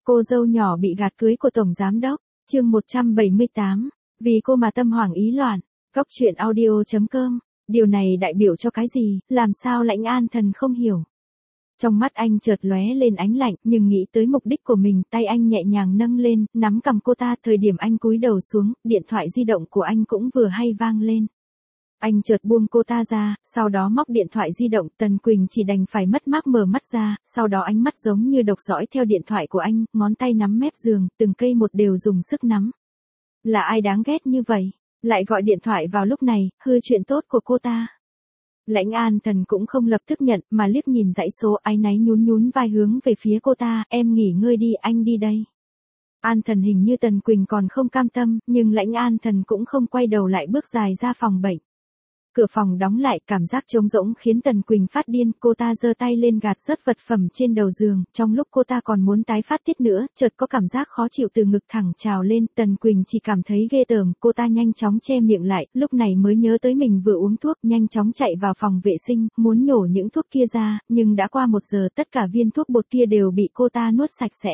Cô dâu nhỏ bị gạt cưới của Tổng Giám Đốc, chương 178, vì cô mà tâm hoảng ý loạn, Cóc truyện audio.com, điều này đại biểu cho cái gì, làm sao Lãnh An Thần không hiểu. Trong mắt anh chợt lóe lên ánh lạnh, nhưng nghĩ tới mục đích của mình, tay anh nhẹ nhàng nâng lên, nắm cầm cô ta, thời điểm anh cúi đầu xuống, điện thoại di động của anh cũng vừa hay vang lên. Anh chợt buông cô ta ra, sau đó móc điện thoại di động, Tần Quỳnh chỉ đành phải mất mát mở mắt ra, sau đó ánh mắt giống như độc dõi theo điện thoại của anh, ngón tay nắm mép giường, từng cây một đều dùng sức nắm. Là ai đáng ghét như vậy? Lại gọi điện thoại vào lúc này, hư chuyện tốt của cô ta. Lãnh An Thần cũng không lập tức nhận, mà liếc nhìn dãy số, áy náy nhún nhún vai hướng về phía cô ta, em nghỉ ngơi đi, anh đi đây. An Thần hình như Tần Quỳnh còn không cam tâm, nhưng Lãnh An Thần cũng không quay đầu lại bước dài ra phòng bệnh. Cửa phòng đóng lại, cảm giác trống rỗng khiến Tần Quỳnh phát điên, cô ta giơ tay lên gạt rớt vật phẩm trên đầu giường, trong lúc cô ta còn muốn tái phát tiết nữa, chợt có cảm giác khó chịu từ ngực thẳng trào lên, Tần Quỳnh chỉ cảm thấy ghê tởm, cô ta nhanh chóng che miệng lại, lúc này mới nhớ tới mình vừa uống thuốc, nhanh chóng chạy vào phòng vệ sinh, muốn nhổ những thuốc kia ra, nhưng đã qua 1 giờ, tất cả viên thuốc bột kia đều bị cô ta nuốt sạch sẽ.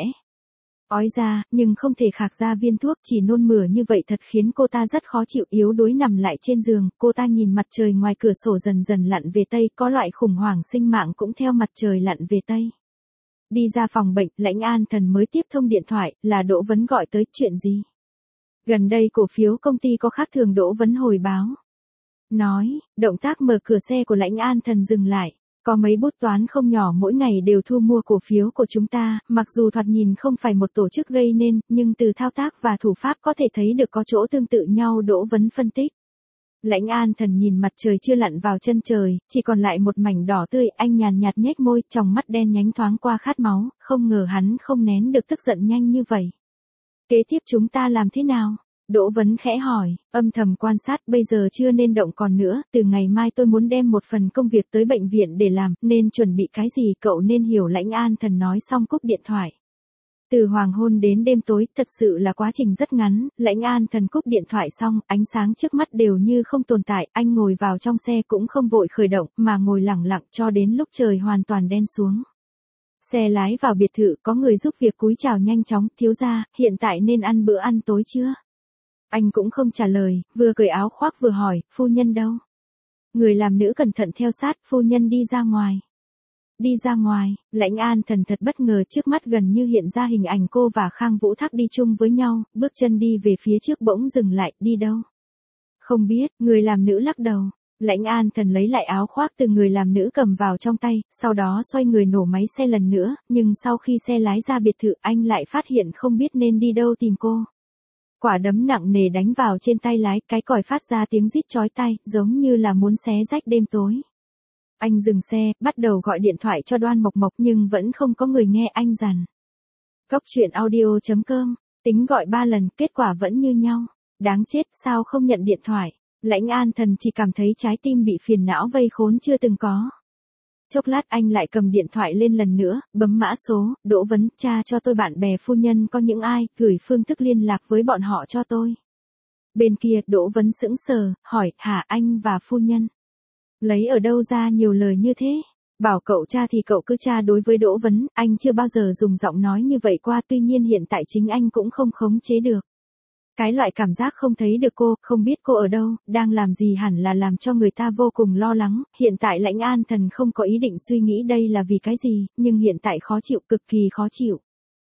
Ói ra, nhưng không thể khạc ra viên thuốc, chỉ nôn mửa như vậy thật khiến cô ta rất khó chịu, yếu đuối nằm lại trên giường, cô ta nhìn mặt trời ngoài cửa sổ dần dần lặn về tây, có loại khủng hoảng sinh mạng cũng theo mặt trời lặn về tây. Đi ra phòng bệnh, Lãnh An Thần mới tiếp thông điện thoại, là Đỗ Vấn gọi tới, chuyện gì? Gần đây cổ phiếu công ty có khác thường, Đỗ Vấn hồi báo. Nói, động tác mở cửa xe của Lãnh An Thần dừng lại. Có mấy bút toán không nhỏ mỗi ngày đều thu mua cổ phiếu của chúng ta, mặc dù thoạt nhìn không phải một tổ chức gây nên, nhưng từ thao tác và thủ pháp có thể thấy được có chỗ tương tự nhau, Đỗ Vấn phân tích. Lãnh An Thần nhìn mặt trời chưa lặn vào chân trời, chỉ còn lại một mảnh đỏ tươi, anh nhàn nhạt nhếch môi, tròng mắt đen nhánh thoáng qua khát máu, không ngờ hắn không nén được tức giận nhanh như vậy. Kế tiếp chúng ta làm thế nào? Đỗ Vấn khẽ hỏi, âm thầm quan sát, bây giờ chưa nên động còn nữa, từ ngày mai tôi muốn đem một phần công việc tới bệnh viện để làm, nên chuẩn bị cái gì cậu nên hiểu, Lãnh An Thần nói xong cúp điện thoại. Từ hoàng hôn đến đêm tối, thật sự là quá trình rất ngắn, Lãnh An Thần cúp điện thoại xong, ánh sáng trước mắt đều như không tồn tại, anh ngồi vào trong xe cũng không vội khởi động, mà ngồi lặng lặng cho đến lúc trời hoàn toàn đen xuống. Xe lái vào biệt thự, có người giúp việc cúi chào nhanh chóng, thiếu gia, hiện tại nên ăn bữa ăn tối chưa? Anh cũng không trả lời, vừa cởi áo khoác vừa hỏi, phu nhân đâu? Người làm nữ cẩn thận theo sát, phu nhân đi ra ngoài. Đi ra ngoài, Lãnh An Thần thật bất ngờ, trước mắt gần như hiện ra hình ảnh cô và Khang Vũ Thác đi chung với nhau, bước chân đi về phía trước bỗng dừng lại, đi đâu? Không biết, người làm nữ lắc đầu. Lãnh An Thần lấy lại áo khoác từ người làm nữ cầm vào trong tay, sau đó xoay người nổ máy xe lần nữa, nhưng sau khi xe lái ra biệt thự anh lại phát hiện không biết nên đi đâu tìm cô. Quả đấm nặng nề đánh vào trên tay lái, cái còi phát ra tiếng rít chói tai, giống như là muốn xé rách đêm tối. Anh dừng xe, bắt đầu gọi điện thoại cho Đoan Mộc Mộc nhưng vẫn không có người nghe, anh dằn. Cóc truyện audio.com, tính gọi 3 lần, kết quả vẫn như nhau. Đáng chết, sao không nhận điện thoại? Lãnh An Thần chỉ cảm thấy trái tim bị phiền não vây khốn chưa từng có. Chốc lát anh lại cầm điện thoại lên lần nữa, bấm mã số, Đỗ Vấn, tra cho tôi bạn bè phu nhân có những ai, gửi phương thức liên lạc với bọn họ cho tôi. Bên kia, Đỗ Vấn sững sờ, hỏi, hả anh và phu nhân? Lấy ở đâu ra nhiều lời như thế? Bảo cậu tra thì cậu cứ tra. Đối với Đỗ Vấn, anh chưa bao giờ dùng giọng nói như vậy qua, tuy nhiên hiện tại chính anh cũng không khống chế được. Cái loại cảm giác không thấy được cô, không biết cô ở đâu, đang làm gì hẳn là làm cho người ta vô cùng lo lắng, hiện tại Lãnh An Thần không có ý định suy nghĩ đây là vì cái gì, nhưng hiện tại khó chịu, cực kỳ khó chịu.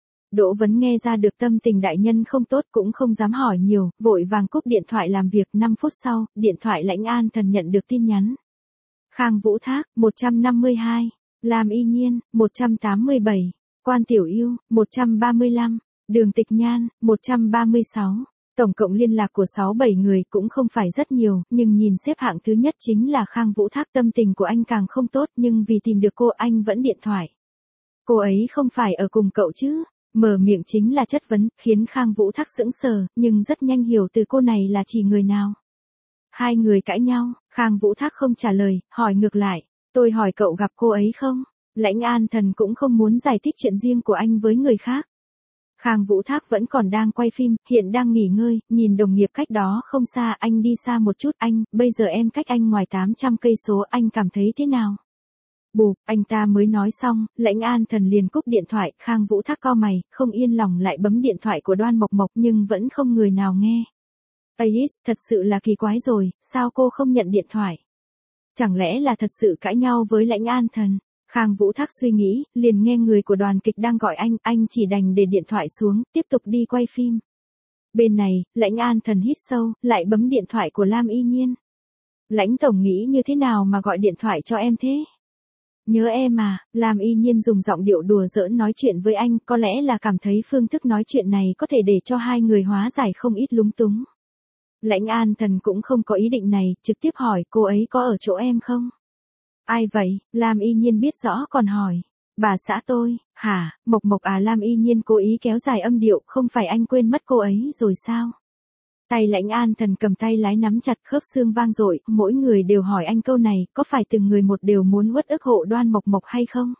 Đỗ Vấn nghe ra được tâm tình đại nhân không tốt cũng không dám hỏi nhiều, vội vàng cúp điện thoại làm việc. 5 phút sau, điện thoại Lãnh An Thần nhận được tin nhắn. Khang Vũ Thác, 152, Lam Y Nhiên, 187, Quan Tiểu Yêu, 135, Đường Tịch Nhan, 136. Tổng cộng liên lạc của 6-7 người cũng không phải rất nhiều, nhưng nhìn xếp hạng thứ nhất chính là Khang Vũ Thác, tâm tình của anh càng không tốt, nhưng vì tìm được cô anh vẫn điện thoại. Cô ấy không phải ở cùng cậu chứ? Mở miệng chính là chất vấn, khiến Khang Vũ Thác sững sờ, nhưng rất nhanh hiểu từ cô này là chỉ người nào. Hai người cãi nhau, Khang Vũ Thác không trả lời, hỏi ngược lại, tôi hỏi cậu gặp cô ấy không? Lãnh An Thần cũng không muốn giải thích chuyện riêng của anh với người khác. Khang Vũ Thác vẫn còn đang quay phim, hiện đang nghỉ ngơi, nhìn đồng nghiệp cách đó không xa, anh đi xa một chút, anh, bây giờ em cách anh ngoài 800 cây số, anh cảm thấy thế nào? Bụp, anh ta mới nói xong, Lãnh An Thần liền cúp điện thoại, Khang Vũ Thác cau mày, không yên lòng lại bấm điện thoại của Đoan Mộc Mộc nhưng vẫn không người nào nghe. Ais, thật sự là kỳ quái rồi, sao cô không nhận điện thoại? Chẳng lẽ là thật sự cãi nhau với Lãnh An Thần? Khang Vũ Thác suy nghĩ, liền nghe người của đoàn kịch đang gọi anh chỉ đành để điện thoại xuống, tiếp tục đi quay phim. Bên này, Lãnh An Thần hít sâu, lại bấm điện thoại của Lam Y Nhiên. Lãnh tổng nghĩ như thế nào mà gọi điện thoại cho em thế? Nhớ em à, Lam Y Nhiên dùng giọng điệu đùa giỡn nói chuyện với anh, có lẽ là cảm thấy phương thức nói chuyện này có thể để cho hai người hóa giải không ít lúng túng. Lãnh An Thần cũng không có ý định này, trực tiếp hỏi cô ấy có ở chỗ em không? Ai vậy? Lam Y Nhiên biết rõ còn hỏi. Bà xã tôi, hả? Mộc Mộc à? Lam Y Nhiên cố ý kéo dài âm điệu, không phải anh quên mất cô ấy rồi sao? Tay Lãnh An Thần cầm tay lái nắm chặt, khớp xương vang dội, mỗi người đều hỏi anh câu này, có phải từng người một đều muốn uất ức hộ Đoan Mộc Mộc hay không?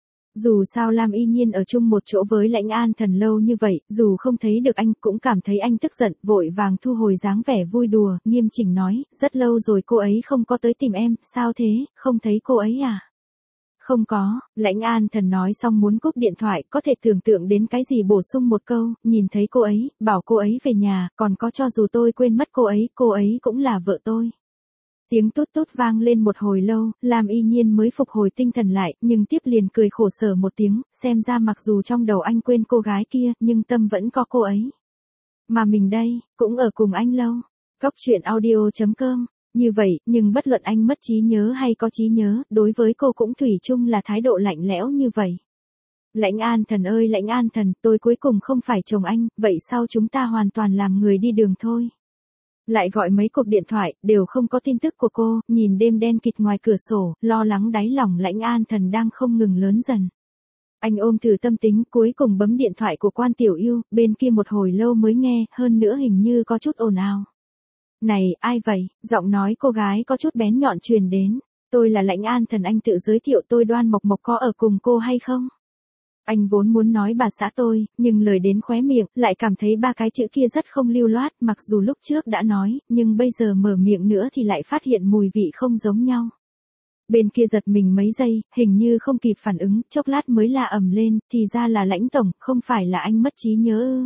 Dù sao Lam Y Nhiên ở chung một chỗ với Lãnh An Thần lâu như vậy, dù không thấy được anh cũng cảm thấy anh tức giận, vội vàng thu hồi dáng vẻ vui đùa, nghiêm chỉnh nói, rất lâu rồi cô ấy không có tới tìm em, sao thế, không thấy cô ấy à? Không có, Lãnh An Thần nói xong muốn cúp điện thoại, có thể tưởng tượng đến cái gì bổ sung một câu, nhìn thấy cô ấy, bảo cô ấy về nhà, còn có cho dù tôi quên mất cô ấy cũng là vợ tôi. Tiếng tút tút vang lên một hồi lâu, Lam Y Nhiên mới phục hồi tinh thần lại, nhưng tiếp liền cười khổ sở một tiếng, xem ra mặc dù trong đầu anh quên cô gái kia, nhưng tâm vẫn có cô ấy. Mà mình đây, cũng ở cùng anh lâu. Cóc truyện audio.com. Như vậy, nhưng bất luận anh mất trí nhớ hay có trí nhớ, đối với cô cũng thủy chung là thái độ lạnh lẽo như vậy. Lãnh An Thần ơi Lãnh An Thần, tôi cuối cùng không phải chồng anh, vậy sao chúng ta hoàn toàn làm người đi đường thôi? Lại gọi mấy cuộc điện thoại, đều không có tin tức của cô, nhìn đêm đen kịt ngoài cửa sổ, lo lắng đáy lòng Lãnh An Thần đang không ngừng lớn dần. Anh ôm thử tâm tính, cuối cùng bấm điện thoại của Quan Tiểu Yêu, bên kia một hồi lâu mới nghe, hơn nữa hình như có chút ồn ào. Này, ai vậy? Giọng nói cô gái có chút bén nhọn truyền đến. Tôi là Lãnh An Thần, anh tự giới thiệu tôi. Đoan Mộc Mộc có ở cùng cô hay không? Anh vốn muốn nói bà xã tôi, nhưng lời đến khóe miệng, lại cảm thấy ba cái chữ kia rất không lưu loát, mặc dù lúc trước đã nói, nhưng bây giờ mở miệng nữa thì lại phát hiện mùi vị không giống nhau. Bên kia giật mình mấy giây, hình như không kịp phản ứng, chốc lát mới la ầm lên, thì ra là Lãnh tổng, không phải là anh mất trí nhớ ư?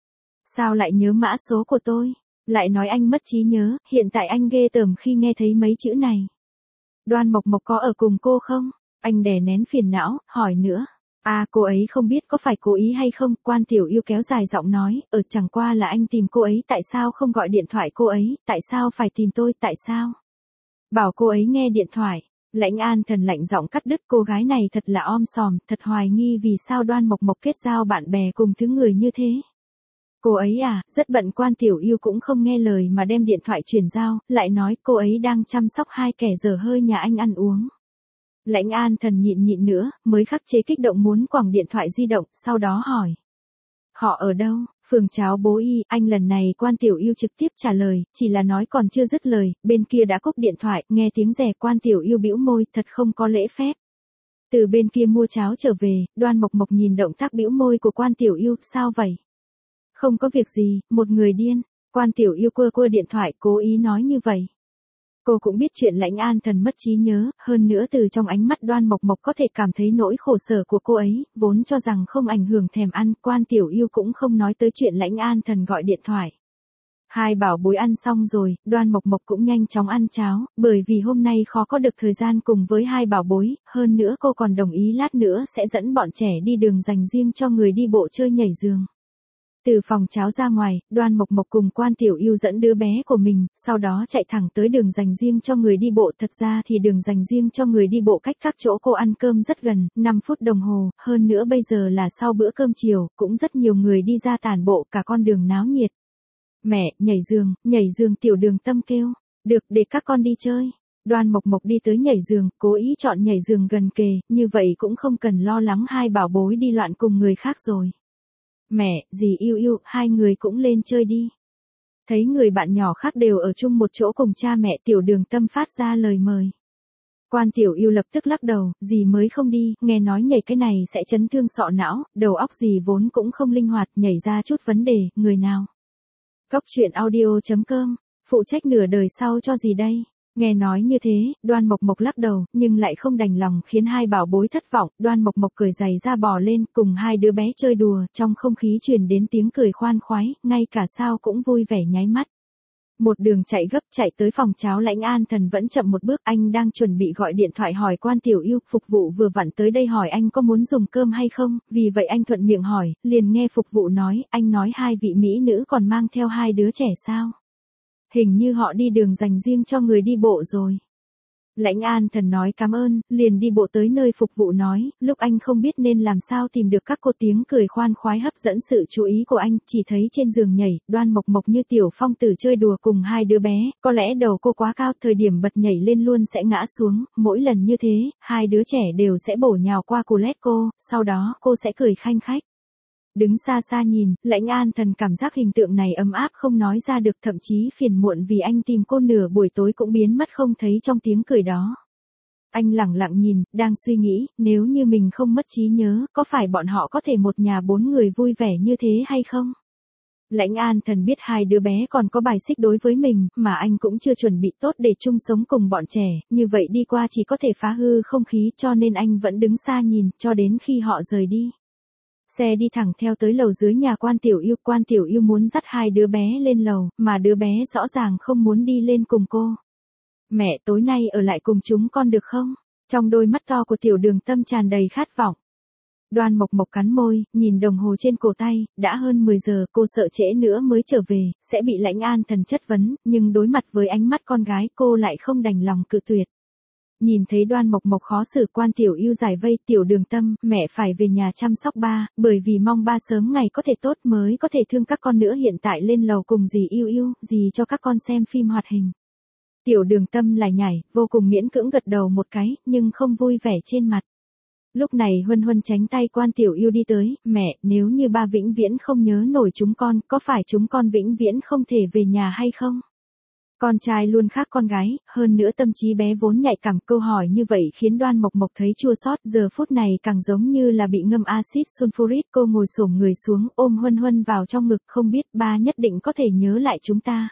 Sao lại nhớ mã số của tôi? Lại nói anh mất trí nhớ, hiện tại anh ghê tởm khi nghe thấy mấy chữ này. Đoan Mộc Mộc có ở cùng cô không? Anh đè nén phiền não, hỏi nữa. À, cô ấy không biết có phải cố ý hay không, Quan Tiểu Yêu kéo dài giọng nói, chẳng qua là anh tìm cô ấy, tại sao không gọi điện thoại cô ấy, tại sao phải tìm tôi, tại sao? Bảo cô ấy nghe điện thoại. Lãnh An Thần lạnh giọng cắt đứt, cô gái này thật là om sòm, thật hoài nghi vì sao Đoan Mộc Mộc kết giao bạn bè cùng thứ người như thế. Cô ấy à, rất bận. Quan Tiểu Yêu cũng không nghe lời mà đem điện thoại chuyển giao, lại nói cô ấy đang chăm sóc hai kẻ dở hơi nhà anh ăn uống. Lãnh An Thần nhịn nữa, mới khắc chế kích động muốn quẳng điện thoại di động, sau đó hỏi. Họ ở đâu? Phường Cháo Bố Y, anh lần này Quan Tiểu Yêu trực tiếp trả lời, chỉ là nói còn chưa dứt lời, bên kia đã cúp điện thoại, nghe tiếng rè Quan Tiểu Yêu bĩu môi, thật không có lễ phép. Từ bên kia mua cháo trở về, Đoan Mộc Mộc nhìn động tác bĩu môi của Quan Tiểu Yêu, sao vậy? Không có việc gì, một người điên. Quan Tiểu Yêu quơ điện thoại, cố ý nói như vậy. Cô cũng biết chuyện Lãnh An Thần mất trí nhớ, hơn nữa từ trong ánh mắt Đoan Mộc Mộc có thể cảm thấy nỗi khổ sở của cô ấy, vốn cho rằng không ảnh hưởng thèm ăn, Quan Tiểu Yêu cũng không nói tới chuyện Lãnh An Thần gọi điện thoại. Hai bảo bối ăn xong rồi, Đoan Mộc Mộc cũng nhanh chóng ăn cháo, bởi vì hôm nay khó có được thời gian cùng với hai bảo bối, hơn nữa cô còn đồng ý lát nữa sẽ dẫn bọn trẻ đi đường dành riêng cho người đi bộ chơi nhảy giường. Từ phòng cháo ra ngoài, Đoan Mộc Mộc cùng Quan Tiểu Yêu dẫn đứa bé của mình, sau đó chạy thẳng tới đường dành riêng cho người đi bộ. Thật ra thì đường dành riêng cho người đi bộ cách các chỗ cô ăn cơm rất gần, 5 phút đồng hồ, hơn nữa bây giờ là sau bữa cơm chiều, cũng rất nhiều người đi ra tản bộ, cả con đường náo nhiệt. Mẹ, nhảy giường. Tiểu Đường Tâm kêu. Được, để các con đi chơi. Đoan Mộc Mộc đi tới nhảy giường, cố ý chọn nhảy giường gần kề, như vậy cũng không cần lo lắng hai bảo bối đi loạn cùng người khác rồi. Mẹ, dì Yêu, hai người cũng lên chơi đi. Thấy người bạn nhỏ khác đều ở chung một chỗ cùng cha mẹ, Tiểu Đường Tâm phát ra lời mời. Quan Tiểu Yêu lập tức lắc đầu, dì mới không đi, nghe nói nhảy cái này sẽ chấn thương sọ não, đầu óc dì vốn cũng không linh hoạt, nhảy ra chút vấn đề, người nào. Cóc truyện audio.com, phụ trách nửa đời sau cho dì đây. Nghe nói như thế, Đoan Mộc Mộc lắc đầu, nhưng lại không đành lòng khiến hai bảo bối thất vọng, Đoan Mộc Mộc cởi giày ra bò lên, cùng hai đứa bé chơi đùa, trong không khí truyền đến tiếng cười khoan khoái, ngay cả Sao cũng vui vẻ nháy mắt. Một đường chạy gấp chạy tới phòng cháo Lãnh An Thần vẫn chậm một bước, anh đang chuẩn bị gọi điện thoại hỏi Quan Tiểu Yêu, phục vụ vừa vặn tới đây hỏi anh có muốn dùng cơm hay không, vì vậy anh thuận miệng hỏi, liền nghe phục vụ nói, anh nói hai vị mỹ nữ còn mang theo hai đứa trẻ sao? Hình như họ đi đường dành riêng cho người đi bộ rồi. Lãnh An Thần nói cảm ơn, liền đi bộ tới nơi phục vụ nói, lúc anh không biết nên làm sao tìm được các cô, tiếng cười khoan khoái hấp dẫn sự chú ý của anh, chỉ thấy trên giường nhảy, Đoan Mộc Mộc như tiểu phong tử chơi đùa cùng hai đứa bé, có lẽ đầu cô quá cao, thời điểm bật nhảy lên luôn sẽ ngã xuống, mỗi lần như thế, hai đứa trẻ đều sẽ bổ nhào qua cù lét cô, sau đó cô sẽ cười khanh khách. Đứng xa xa nhìn, Lãnh An Thần cảm giác hình tượng này ấm áp không nói ra được, thậm chí phiền muộn vì anh tìm cô nửa buổi tối cũng biến mất không thấy trong tiếng cười đó. Anh lẳng lặng nhìn, đang suy nghĩ, nếu như mình không mất trí nhớ, có phải bọn họ có thể một nhà bốn người vui vẻ như thế hay không? Lãnh An Thần biết hai đứa bé còn có bài xích đối với mình, mà anh cũng chưa chuẩn bị tốt để chung sống cùng bọn trẻ, như vậy đi qua chỉ có thể phá hư không khí, cho nên anh vẫn đứng xa nhìn, cho đến khi họ rời đi. Xe đi thẳng theo tới lầu dưới nhà Quan Tiểu Yêu muốn dắt hai đứa bé lên lầu, mà đứa bé rõ ràng không muốn đi lên cùng cô. Mẹ tối nay ở lại cùng chúng con được không? Trong đôi mắt to của Tiểu Đường Tâm tràn đầy khát vọng. Đoan Mộc Mộc cắn môi, nhìn đồng hồ trên cổ tay, đã hơn 10 giờ, cô sợ trễ nữa mới trở về, sẽ bị Lãnh An Thần chất vấn, nhưng đối mặt với ánh mắt con gái cô lại không đành lòng cự tuyệt. Nhìn thấy Đoan Mộc Mộc khó xử, Quan Tiểu Yêu giải vây, Tiểu Đường Tâm, mẹ phải về nhà chăm sóc ba, bởi vì mong ba sớm ngày có thể tốt mới có thể thương các con nữa, hiện tại lên lầu cùng dì Yêu, dì cho các con xem phim hoạt hình. Tiểu Đường Tâm lại nhảy, vô cùng miễn cưỡng gật đầu một cái, nhưng không vui vẻ trên mặt. Lúc này Huân Huân tránh tay Quan Tiểu Yêu đi tới, mẹ, nếu như ba vĩnh viễn không nhớ nổi chúng con, có phải chúng con vĩnh viễn không thể về nhà hay không? Con trai luôn khác con gái, hơn nữa tâm trí bé vốn nhạy cảm, câu hỏi như vậy khiến Đoan Mộc Mộc thấy chua xót, giờ phút này càng giống như là bị ngâm axit sulfuric, cô ngồi xổm người xuống, ôm Huân Huân vào trong ngực, không biết ba nhất định có thể nhớ lại chúng ta.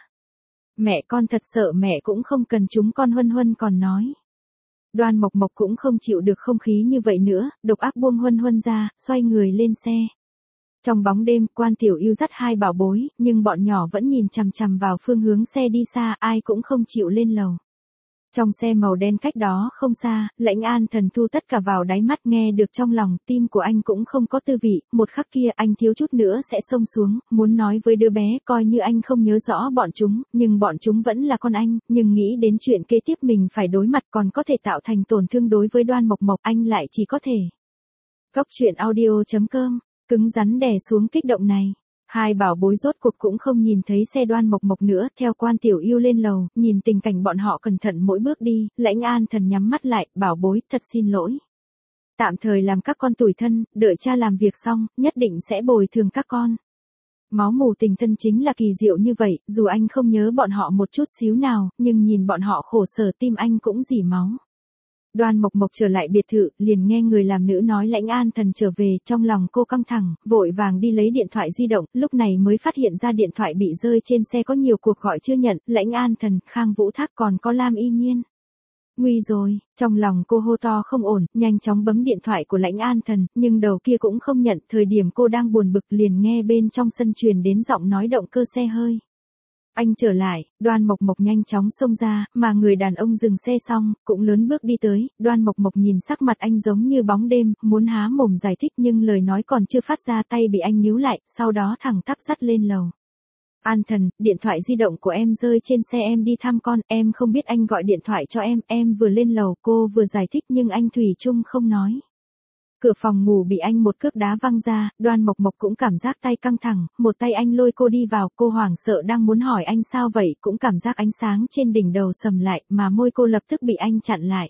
Mẹ con thật sợ mẹ cũng không cần chúng con, Huân Huân còn nói. Đoan Mộc Mộc cũng không chịu được không khí như vậy nữa, độc ác buông Huân Huân ra, xoay người lên xe. Trong bóng đêm, Quan Tiểu Yêu dắt hai bảo bối, nhưng bọn nhỏ vẫn nhìn chằm chằm vào phương hướng xe đi xa, ai cũng không chịu lên lầu. Trong xe màu đen cách đó không xa, Lãnh An Thần thu tất cả vào đáy mắt, nghe được trong lòng, tim của anh cũng không có tư vị, một khắc kia anh thiếu chút nữa sẽ xông xuống, muốn nói với đứa bé, coi như anh không nhớ rõ bọn chúng, nhưng bọn chúng vẫn là con anh, nhưng nghĩ đến chuyện kế tiếp mình phải đối mặt còn có thể tạo thành tổn thương đối với Đoan Mộc Mộc, anh lại chỉ có thể. Góc truyện audio.com, cứng rắn đè xuống kích động này. Hai bảo bối rốt cuộc cũng không nhìn thấy xe Đoan Mộc Mộc nữa, theo Quan Tiểu Yêu lên lầu, nhìn tình cảnh bọn họ cẩn thận mỗi bước đi, Lãnh An Thần nhắm mắt lại, bảo bối, thật xin lỗi. Tạm thời làm các con tủi thân, đợi cha làm việc xong, nhất định sẽ bồi thường các con. Máu mù tình thân chính là kỳ diệu như vậy, dù anh không nhớ bọn họ một chút xíu nào, nhưng nhìn bọn họ khổ sở tim anh cũng rỉ máu. Đoan Mộc Mộc trở lại biệt thự, liền nghe người làm nữ nói Lãnh An Thần trở về, trong lòng cô căng thẳng, vội vàng đi lấy điện thoại di động, lúc này mới phát hiện ra điện thoại bị rơi trên xe có nhiều cuộc gọi chưa nhận, Lãnh An Thần, Khang Vũ Thác còn có Lam Y Nhiên. Nguy rồi, trong lòng cô hô to không ổn, nhanh chóng bấm điện thoại của Lãnh An Thần, nhưng đầu kia cũng không nhận, thời điểm cô đang buồn bực liền nghe bên trong sân truyền đến giọng nói động cơ xe hơi. Anh trở lại, Đoan Mộc Mộc nhanh chóng xông ra, mà người đàn ông dừng xe xong, cũng lớn bước đi tới, Đoan Mộc Mộc nhìn sắc mặt anh giống như bóng đêm, muốn há mồm giải thích nhưng lời nói còn chưa phát ra, tay bị anh níu lại, sau đó thẳng tắp dắt lên lầu. An Thần, điện thoại di động của em rơi trên xe, em đi thăm con, em không biết anh gọi điện thoại cho em vừa lên lầu, cô vừa giải thích nhưng anh thủy chung không nói. Cửa phòng ngủ bị anh một cước đá văng ra, Đoan Mộc Mộc cũng cảm giác tay căng thẳng, một tay anh lôi cô đi vào, cô hoảng sợ đang muốn hỏi anh sao vậy, cũng cảm giác ánh sáng trên đỉnh đầu sầm lại, mà môi cô lập tức bị anh chặn lại.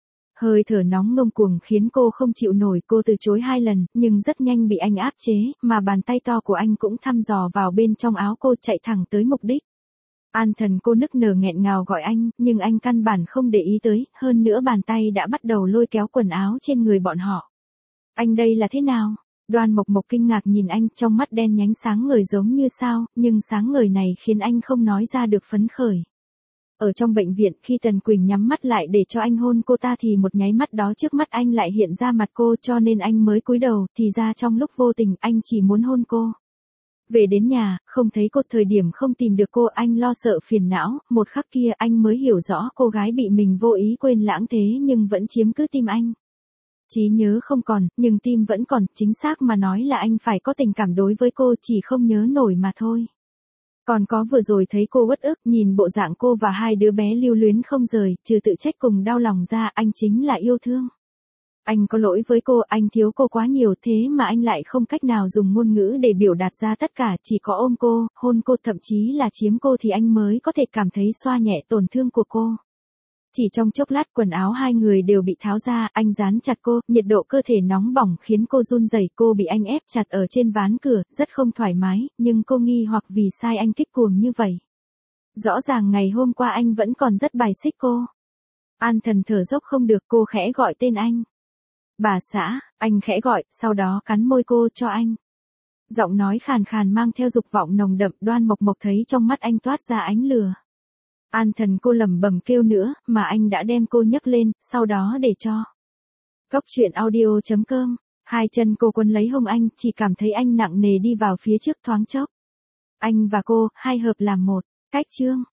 Hơi thở nóng ngông cuồng khiến cô không chịu nổi, cô từ chối 2 lần, nhưng rất nhanh bị anh áp chế, mà bàn tay to của anh cũng thăm dò vào bên trong áo cô, chạy thẳng tới mục đích. An Thần, cô nức nở nghẹn ngào gọi anh, nhưng anh căn bản không để ý tới, hơn nữa bàn tay đã bắt đầu lôi kéo quần áo trên người bọn họ. Anh đây là thế nào? Đoan Mộc Mộc kinh ngạc nhìn anh, trong mắt đen nhánh sáng ngời giống như sao, nhưng sáng ngời này khiến anh không nói ra được phấn khởi. Ở trong bệnh viện khi Tần Quỳnh nhắm mắt lại để cho anh hôn cô ta thì một nháy mắt đó trước mắt anh lại hiện ra mặt cô cho nên anh mới cúi đầu, thì ra trong lúc vô tình anh chỉ muốn hôn cô. Về đến nhà, không thấy cô, thời điểm không tìm được cô anh lo sợ phiền não, một khắc kia anh mới hiểu rõ cô gái bị mình vô ý quên lãng thế nhưng vẫn chiếm cứ tim anh. Trí nhớ không còn, nhưng tim vẫn còn, chính xác mà nói là anh phải có tình cảm đối với cô chỉ không nhớ nổi mà thôi. Còn có vừa rồi thấy cô uất ức, nhìn bộ dạng cô và hai đứa bé lưu luyến không rời, trừ tự trách cùng đau lòng ra anh chính là yêu thương. Anh có lỗi với cô, anh thiếu cô quá nhiều thế mà anh lại không cách nào dùng ngôn ngữ để biểu đạt ra tất cả, chỉ có ôm cô, hôn cô, thậm chí là chiếm cô thì anh mới có thể cảm thấy xoa nhẹ tổn thương của cô. Chỉ trong chốc lát quần áo hai người đều bị tháo ra, anh dán chặt cô, nhiệt độ cơ thể nóng bỏng khiến cô run rẩy, cô bị anh ép chặt ở trên ván cửa, rất không thoải mái, nhưng cô nghi hoặc vì sao anh kích cuồng như vậy. Rõ ràng ngày hôm qua anh vẫn còn rất bài xích cô. An Thần thở dốc không được, cô khẽ gọi tên anh. Bà xã, anh khẽ gọi, sau đó cắn môi cô cho anh. Giọng nói khàn khàn mang theo dục vọng nồng đậm, Đoan Mộc Mộc thấy trong mắt anh toát ra ánh lửa. An Thần, cô lẩm bẩm kêu nữa, mà anh đã đem cô nhấc lên, sau đó để cho. Cốc truyện audio.com, hai chân cô quấn lấy hông anh, chỉ cảm thấy anh nặng nề đi vào phía trước thoáng chốc. Anh và cô, hai hợp làm một, cách chương.